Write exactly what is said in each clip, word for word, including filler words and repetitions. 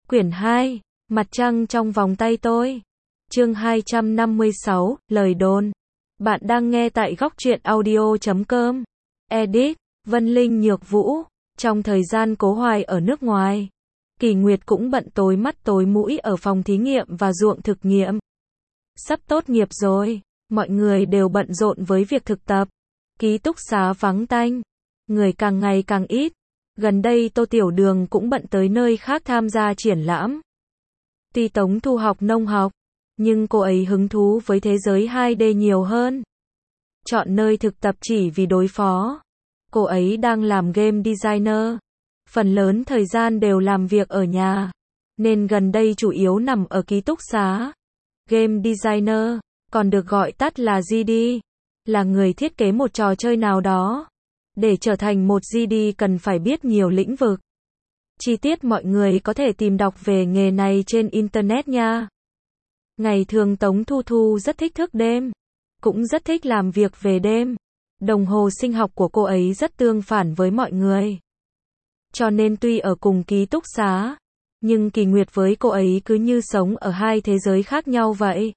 Quyển hai, Mặt trăng trong vòng tay tôi. Chương hai trăm năm mươi sáu, lời đồn. Bạn đang nghe tại góc truyện audio chấm com. Edit, Vân Linh Nhược Vũ. Trong thời gian Cố Hoài ở nước ngoài, Kỳ Nguyệt cũng bận tối mắt tối mũi ở phòng thí nghiệm và ruộng thực nghiệm. Sắp tốt nghiệp rồi, mọi người đều bận rộn với việc thực tập. Ký túc xá vắng tanh, người càng ngày càng ít. Gần đây Tô Tiểu Đường cũng bận tới nơi khác tham gia triển lãm. Tuy Tống Thu học nông học, nhưng cô ấy hứng thú với thế giới hai D nhiều hơn. Chọn nơi thực tập chỉ vì đối phó. Cô ấy đang làm game designer. Phần lớn thời gian đều làm việc ở nhà, nên gần đây chủ yếu nằm ở ký túc xá. Game designer, còn được gọi tắt là giê đê, là người thiết kế một trò chơi nào đó. Để trở thành một giê đê cần phải biết nhiều lĩnh vực. Chi tiết mọi người có thể tìm đọc về nghề này trên Internet nha. Ngày thường Tống Thu Thu rất thích thức đêm, cũng rất thích làm việc về đêm. Đồng hồ sinh học của cô ấy rất tương phản với mọi người. Cho nên tuy ở cùng ký túc xá, nhưng Kỳ Nguyệt với cô ấy cứ như sống ở hai thế giới khác nhau vậy.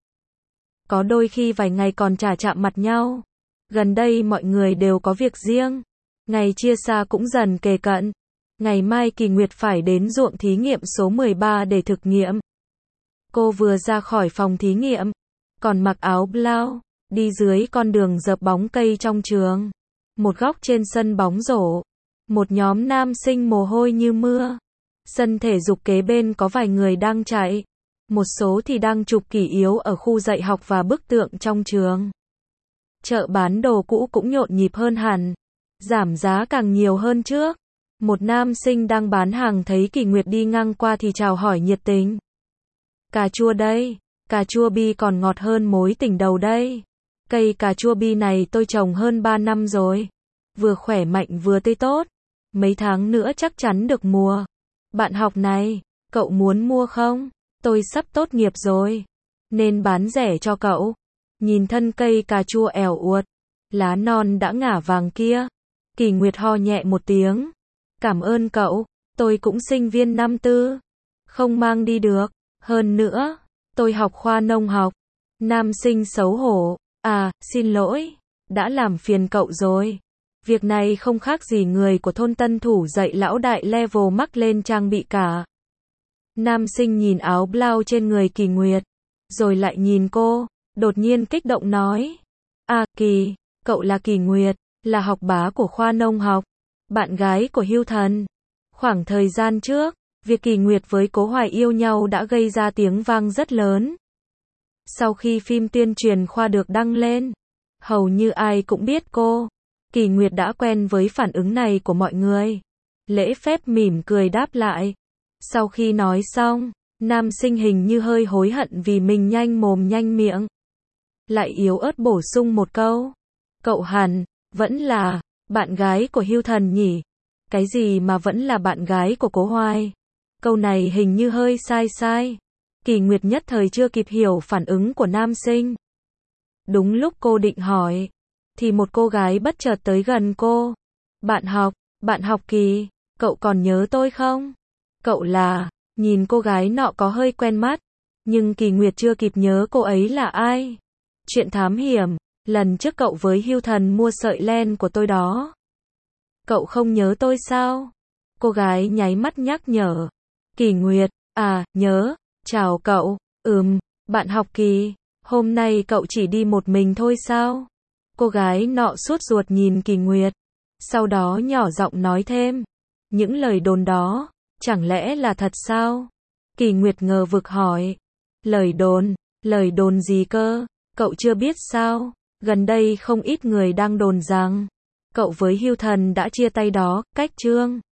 Có đôi khi vài ngày còn chả chạm mặt nhau. Gần đây mọi người đều có việc riêng. Ngày chia xa cũng dần kề cận. Ngày mai Kỳ Nguyệt phải đến ruộng thí nghiệm số mười ba để thực nghiệm. Cô vừa ra khỏi phòng thí nghiệm, còn mặc áo blau, đi dưới con đường dợp bóng cây trong trường. Một góc trên sân bóng rổ, một nhóm nam sinh mồ hôi như mưa. Sân thể dục kế bên có vài người đang chạy, một số thì đang chụp kỷ yếu ở khu dạy học và bức tượng trong trường. Chợ bán đồ cũ cũng nhộn nhịp hơn hẳn, giảm giá càng nhiều hơn trước. Một nam sinh đang bán hàng thấy Kỳ Nguyệt đi ngang qua thì chào hỏi nhiệt tình. Cà chua đây, cà chua bi còn ngọt hơn mối tình đầu đây. Cây cà chua bi này tôi trồng hơn ba năm rồi. Vừa khỏe mạnh vừa tươi tốt. Mấy tháng nữa chắc chắn được mùa. Bạn học này, cậu muốn mua không? Tôi sắp tốt nghiệp rồi, nên bán rẻ cho cậu. Nhìn thân cây cà chua èo uột, lá non đã ngả vàng kia. Kỳ Nguyệt ho nhẹ một tiếng. Cảm ơn cậu, tôi cũng sinh viên năm tư. Không mang đi được. Hơn nữa, tôi học khoa nông học. Nam sinh xấu hổ. À, xin lỗi, đã làm phiền cậu rồi. Việc này không khác gì người của thôn Tân Thủ dạy lão đại level mắc lên trang bị cả. Nam sinh nhìn áo blau trên người Kỳ Nguyệt, rồi lại nhìn cô, đột nhiên kích động nói. À, Kỳ, cậu là Kỳ Nguyệt, là học bá của khoa nông học, bạn gái của Hưu Thần. Khoảng thời gian trước, việc Kỳ Nguyệt với Cố Hoài yêu nhau đã gây ra tiếng vang rất lớn. Sau khi phim tuyên truyền khoa được đăng lên, hầu như ai cũng biết cô. Kỳ Nguyệt đã quen với phản ứng này của mọi người. Lễ phép mỉm cười đáp lại. Sau khi nói xong, nam sinh hình như hơi hối hận vì mình nhanh mồm nhanh miệng. Lại yếu ớt bổ sung một câu. Cậu hẳn, vẫn là, bạn gái của Hưu Thần nhỉ? Cái gì mà vẫn là bạn gái của Cố Hoài? Câu này hình như hơi sai sai. Kỳ Nguyệt nhất thời chưa kịp hiểu phản ứng của nam sinh. Đúng lúc cô định hỏi, thì một cô gái bất chợt tới gần cô. Bạn học, bạn học Kỳ, cậu còn nhớ tôi không? Cậu là, nhìn cô gái nọ có hơi quen mắt, nhưng Kỳ Nguyệt chưa kịp nhớ cô ấy là ai. Chuyện thám hiểm, lần trước cậu với Hưu Thần mua sợi len của tôi đó. Cậu không nhớ tôi sao? Cô gái nháy mắt nhắc nhở. Kỳ Nguyệt, à, nhớ, chào cậu, ừm, bạn học Kỳ, hôm nay cậu chỉ đi một mình thôi sao? Cô gái nọ sốt ruột nhìn Kỳ Nguyệt, sau đó nhỏ giọng nói thêm. Những lời đồn đó, chẳng lẽ là thật sao? Kỳ Nguyệt ngờ vực hỏi. Lời đồn, lời đồn gì cơ? Cậu chưa biết sao? Gần đây không ít người đang đồn rằng cậu với Hưu Thần đã chia tay đó, cách chương.